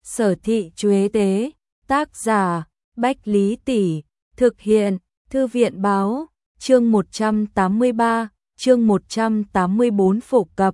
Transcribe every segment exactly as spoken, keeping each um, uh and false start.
Sở Thị Chuế Tế, tác giả, Bách Lý Tỷ, thực hiện, Thư viện Báo, chương một trăm tám mươi ba, chương một trăm tám mươi bốn phổ cập.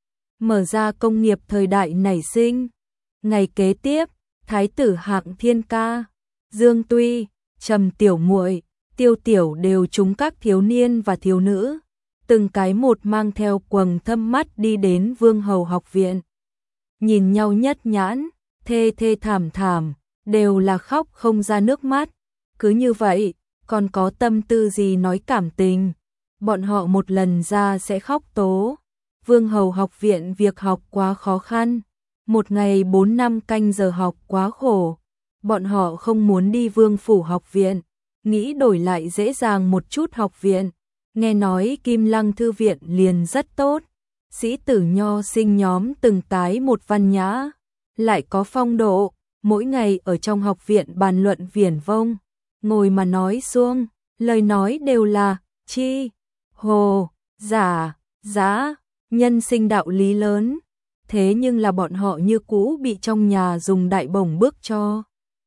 Mở ra công nghiệp thời đại nảy sinh. Ngày kế tiếp, Thái tử Hạng Thiên Ca, Dương Tuy, Trầm Tiểu Muội, Tiêu Tiểu đều trúng các thiếu niên và thiếu nữ, từng cái một mang theo quầng thâm mắt đi đến Vương Hầu học viện. Nhìn nhau nhất nhãn, thê thê thảm thảm, đều là khóc không ra nước mắt. Cứ như vậy, còn có tâm tư gì nói cảm tình, bọn họ một lần ra sẽ khóc tố. Vương Hầu học viện việc học quá khó khăn, một ngày bốn năm canh giờ học quá khổ. Bọn họ không muốn đi Vương Phủ học viện, nghĩ đổi lại dễ dàng một chút học viện. Nghe nói Kim Lăng thư viện liền rất tốt, sĩ tử nho sinh nhóm từng cái một văn nhã, lại có phong độ, mỗi ngày ở trong học viện bàn luận viển vông, ngồi mà nói suông, lời nói đều là chi, hồ, giả, giá, nhân sinh đạo lý lớn. Thế nhưng là bọn họ như cũ bị trong nhà dùng đại bổng bước cho,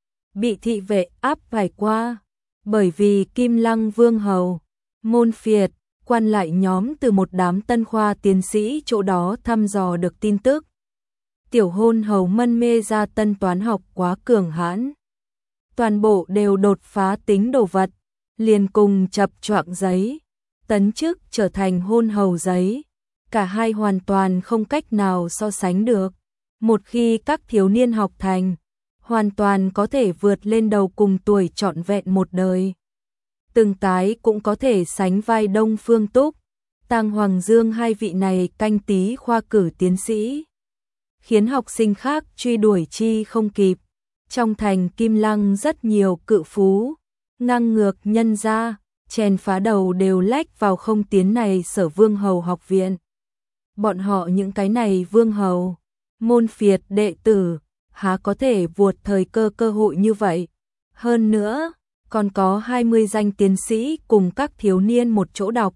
bị thị vệ áp phải qua, bởi vì Kim Lăng Vương Hầu, môn phiệt, quan lại nhóm từ một đám tân khoa tiến sĩ chỗ đó thăm dò được tin tức. Tiểu hôn hầu mân mê ra tân toán học quá cường hãn, toàn bộ đều đột phá tính đồ vật, liền cùng chập choạng giấy, tấn chức trở thành hôn hầu giấy. Cả hai hoàn toàn không cách nào so sánh được. Một khi các thiếu niên học thành, hoàn toàn có thể vượt lên đầu cùng tuổi trọn vẹn một đời. Từng cái cũng có thể sánh vai Đông Phương Túc, Tang Hoàng Dương hai vị này canh tí khoa cử tiến sĩ, khiến học sinh khác truy đuổi chi không kịp. Trong thành Kim Lăng rất nhiều cự phú, ngang ngược nhân gia, chèn phá đầu đều lách vào không tiến này Sở Vương Hầu học viện. Bọn họ những cái này vương hầu, môn phiệt đệ tử, há có thể vuột thời cơ cơ hội như vậy. Hơn nữa, còn có hai mươi danh tiến sĩ cùng các thiếu niên một chỗ đọc.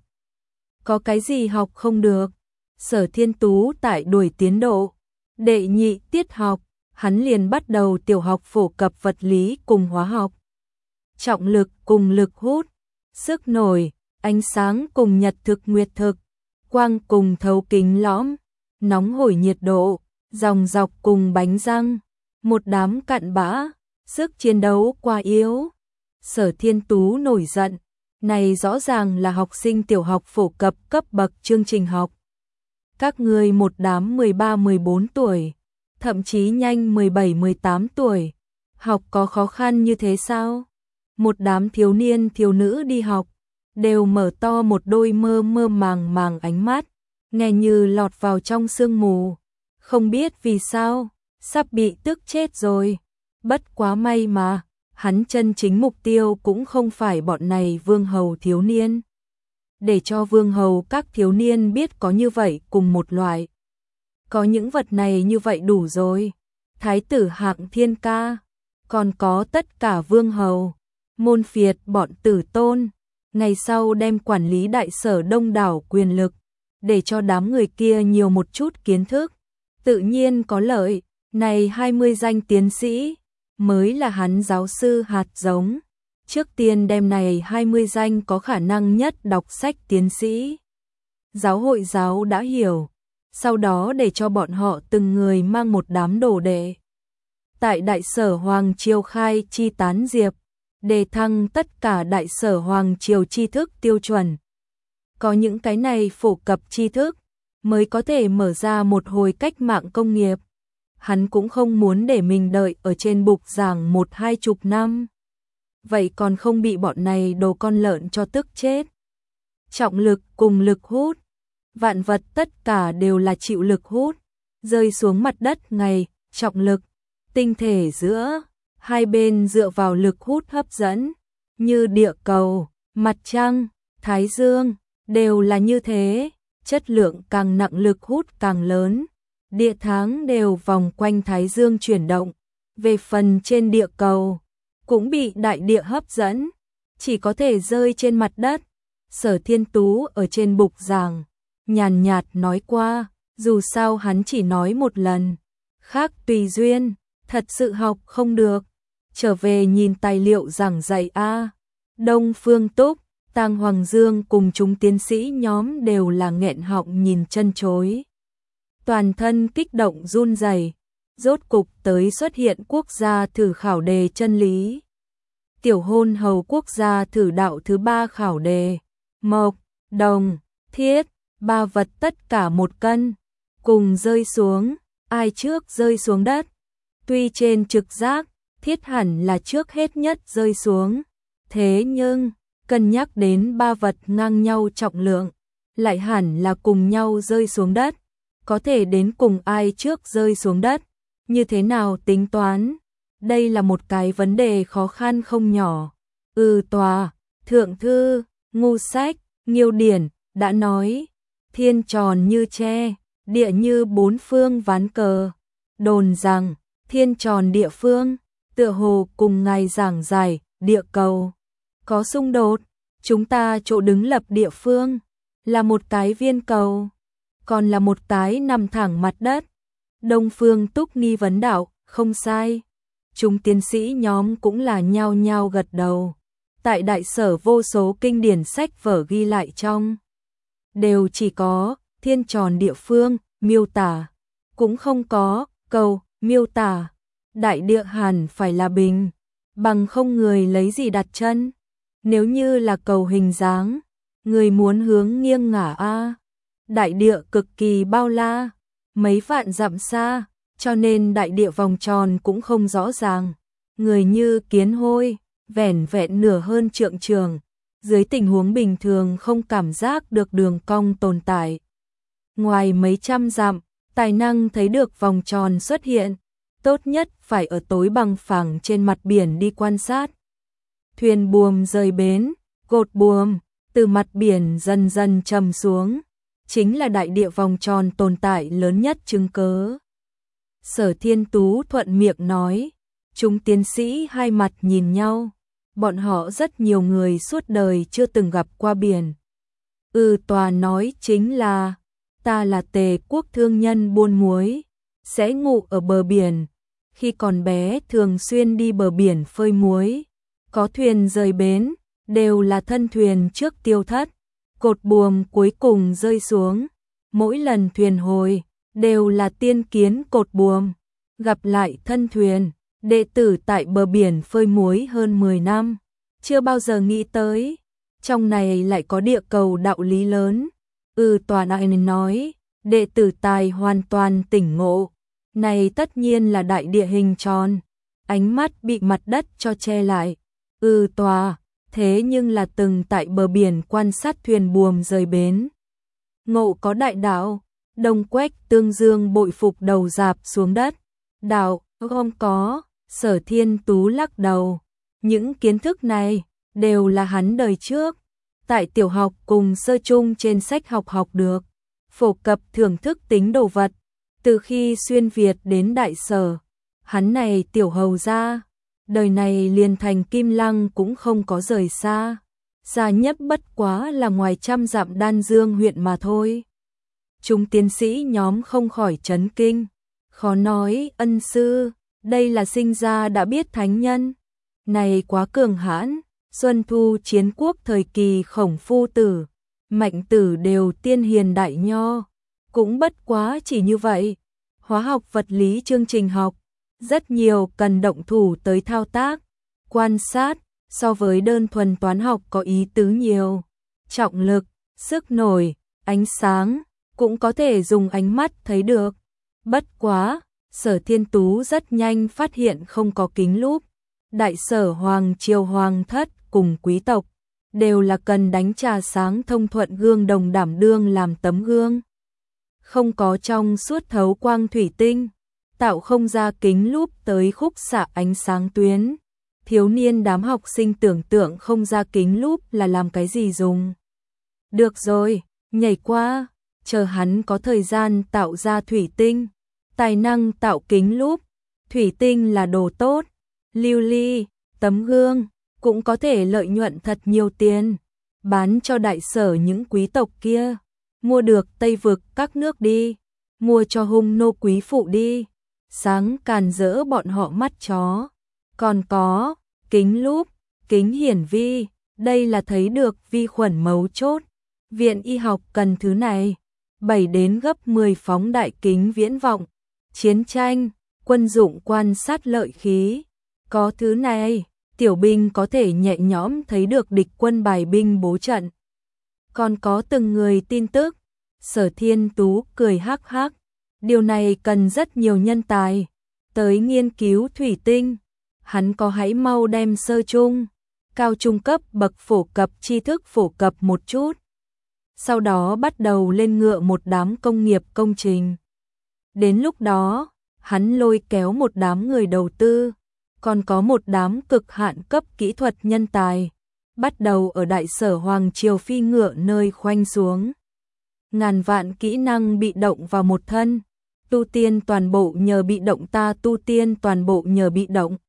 Có cái gì học không được? Sở Thiên Tú tại đuổi tiến độ, đệ nhị tiết học, hắn liền bắt đầu tiểu học phổ cập vật lý cùng hóa học. Trọng lực cùng lực hút, sức nổi, ánh sáng cùng nhật thực nguyệt thực, quang cùng thấu kính lõm, nóng hổi nhiệt độ, dòng dọc cùng bánh răng, một đám cặn bã, sức chiến đấu quá yếu. Sở Thiên Tú nổi giận, này rõ ràng là học sinh tiểu học phổ cập cấp bậc chương trình học. Các ngươi một đám mười ba mười bốn tuổi, thậm chí nhanh mười bảy mười tám tuổi, học có khó khăn như thế sao? Một đám thiếu niên thiếu nữ đi học, đều mở to một đôi mơ mơ màng màng ánh mắt, nghe như lọt vào trong sương mù. Không biết vì sao, sắp bị tức chết rồi. Bất quá may mà, hắn chân chính mục tiêu cũng không phải bọn này vương hầu thiếu niên. Để cho vương hầu các thiếu niên biết có như vậy cùng một loại. Có những vật này như vậy đủ rồi. Thái tử Hạng Thiên Ca, còn có tất cả vương hầu, môn phiệt bọn tử tôn. Ngày sau đem quản lý đại sở đông đảo quyền lực, để cho đám người kia nhiều một chút kiến thức, tự nhiên có lợi. Này hai mươi danh tiến sĩ, mới là hắn giáo sư hạt giống. Trước tiên đem này hai mươi danh có khả năng nhất đọc sách tiến sĩ. Giáo hội giáo đã hiểu, sau đó để cho bọn họ từng người mang một đám đồ đệ. Tại đại sở Hoàng Triều khai chi tán diệp, đề thăng tất cả đại sở Hoàng Triều tri thức tiêu chuẩn. Có những cái này phổ cập tri thức, mới có thể mở ra một hồi cách mạng công nghiệp. Hắn cũng không muốn để mình đợi ở trên bục giảng một hai chục năm. Vậy còn không bị bọn này đồ con lợn cho tức chết. Trọng lực cùng lực hút, vạn vật tất cả đều là chịu lực hút, rơi xuống mặt đất ngày, trọng lực, tinh thể giữa hai bên dựa vào lực hút hấp dẫn, như địa cầu, mặt trăng, thái dương, đều là như thế, chất lượng càng nặng lực hút càng lớn, địa tháng đều vòng quanh thái dương chuyển động, về phần trên địa cầu, cũng bị đại địa hấp dẫn, chỉ có thể rơi trên mặt đất. Sở Thiên Tú ở trên bục giảng, nhàn nhạt nói qua, dù sao hắn chỉ nói một lần, khác tùy duyên. Thật sự học không được, trở về nhìn tài liệu giảng dạy a. Đông Phương Túc, Tang Hoàng Dương cùng chúng tiến sĩ nhóm đều là nghẹn họng nhìn chân chối. Toàn thân kích động run rẩy, rốt cục tới xuất hiện quốc gia thử khảo đề chân lý. Tiểu hôn hầu quốc gia thử đạo thứ ba khảo đề, mộc, đồng, thiết, ba vật tất cả một cân, cùng rơi xuống, ai trước rơi xuống đất. Tuy trên trực giác, thiết hẳn là trước hết nhất rơi xuống, thế nhưng, cân nhắc đến ba vật ngang nhau trọng lượng, lại hẳn là cùng nhau rơi xuống đất, có thể đến cùng ai trước rơi xuống đất, như thế nào tính toán? Đây là một cái vấn đề khó khăn không nhỏ. Ừ tòa, thượng thư, ngu sách, Nghiêu Điển, đã nói, thiên tròn như tre, địa như bốn phương ván cờ. Đồn rằng, thiên tròn địa phương, tựa hồ cùng ngài giảng giải, địa cầu. Có xung đột, chúng ta chỗ đứng lập địa phương, là một cái viên cầu, còn là một cái nằm thẳng mặt đất. Đông Phương Túc nghi vấn đạo, không sai. Chúng tiến sĩ nhóm cũng là nhao nhao gật đầu. Tại đại sở vô số kinh điển sách vở ghi lại trong, đều chỉ có thiên tròn địa phương, miêu tả, cũng không có cầu, miêu tả. Đại địa hẳn phải là bình, bằng không người lấy gì đặt chân. Nếu như là cầu hình dáng, người muốn hướng nghiêng ngả a. Đại địa cực kỳ bao la, mấy vạn dặm xa, cho nên đại địa vòng tròn cũng không rõ ràng. Người như kiến hôi, vẻn vẹn nửa hơn trượng trường, dưới tình huống bình thường không cảm giác được đường cong tồn tại. Ngoài mấy trăm dặm, tài năng thấy được vòng tròn xuất hiện, tốt nhất phải ở tối bằng phẳng trên mặt biển đi quan sát. Thuyền buồm rời bến, gột buồm, từ mặt biển dần dần trầm xuống, chính là đại địa vòng tròn tồn tại lớn nhất chứng cớ. Sở Thiên Tú thuận miệng nói, chúng tiến sĩ hai mặt nhìn nhau, bọn họ rất nhiều người suốt đời chưa từng gặp qua biển. Ừ tòa nói chính là, ta là Tề quốc thương nhân buôn muối, sẽ ngụ ở bờ biển, khi còn bé thường xuyên đi bờ biển phơi muối, có thuyền rời bến, đều là thân thuyền trước tiêu thất, cột buồm cuối cùng rơi xuống, mỗi lần thuyền hồi, đều là tiên kiến cột buồm, gặp lại thân thuyền, đệ tử tại bờ biển phơi muối hơn mười năm, chưa bao giờ nghĩ tới, trong này lại có địa cầu đạo lý lớn. Ừ tòa đại nói, đệ tử tài hoàn toàn tỉnh ngộ, này tất nhiên là đại địa hình tròn, ánh mắt bị mặt đất cho che lại. Ừ tòa, thế nhưng là từng tại bờ biển quan sát thuyền buồm rời bến. Ngộ có đại đạo, Đông Quách Tương Dương bội phục đầu dạp xuống đất. Đạo, không có, Sở Thiên Tú lắc đầu. Những kiến thức này đều là hắn đời trước, tại tiểu học cùng sơ trung trên sách học học được, phổ cập thưởng thức tính đồ vật. Từ khi xuyên Việt đến đại sở, hắn này tiểu hầu gia, đời này liền thành Kim Lăng cũng không có rời xa. Xa nhất bất quá là ngoài trăm dặm Đan Dương huyện mà thôi. Chúng tiến sĩ nhóm không khỏi chấn kinh. Khó nói, ân sư, đây là sinh ra đã biết thánh nhân. Này quá cường hãn, Xuân Thu chiến quốc thời kỳ Khổng Phu Tử, Mạnh Tử đều tiên hiền đại nho. Cũng bất quá chỉ như vậy. Hóa học vật lý chương trình học, rất nhiều cần động thủ tới thao tác, quan sát, so với đơn thuần toán học có ý tứ nhiều. Trọng lực, sức nổi, ánh sáng, cũng có thể dùng ánh mắt thấy được. Bất quá, Sở Thiên Tú rất nhanh phát hiện không có kính lúp. Đại sở hoàng triều hoàng thất cùng quý tộc, đều là cần đánh trà sáng thông thuận gương đồng đảm đương làm tấm gương. Không có trong suốt thấu quang thủy tinh, tạo không ra kính lúp tới khúc xạ ánh sáng tuyến. Thiếu niên đám học sinh tưởng tượng không ra kính lúp là làm cái gì dùng. Được rồi, nhảy qua, chờ hắn có thời gian tạo ra thủy tinh, tài năng tạo kính lúp. Thủy tinh là đồ tốt, lưu ly, tấm gương, cũng có thể lợi nhuận thật nhiều tiền, bán cho đại sở những quý tộc kia, mua được Tây vực các nước đi, mua cho hung nô quý phụ đi. sáng càn rỡ bọn họ mắt chó. Còn có kính lúp, kính hiển vi, đây là thấy được vi khuẩn mấu chốt. Viện y học cần thứ này, bảy đến gấp mười phóng đại kính viễn vọng, chiến tranh, quân dụng quan sát lợi khí. Có thứ này, tiểu binh có thể nhẹ nhõm thấy được địch quân bài binh bố trận. Còn có từng người tin tức. Sở Thiên Tú cười hắc hắc, điều này cần rất nhiều nhân tài tới nghiên cứu thủy tinh. Hắn có hãy mau đem sơ trung, cao trung cấp bậc phổ cập tri thức phổ cập một chút. Sau đó bắt đầu lên ngựa một đám công nghiệp công trình. Đến lúc đó, hắn lôi kéo một đám người đầu tư, còn có một đám cực hạn cấp kỹ thuật nhân tài, bắt đầu ở đại sở Hoàng Triều phi ngựa nơi khoanh xuống. Ngàn vạn kỹ năng bị động vào một thân, tu tiên toàn bộ nhờ bị động ta tu tiên toàn bộ nhờ bị động.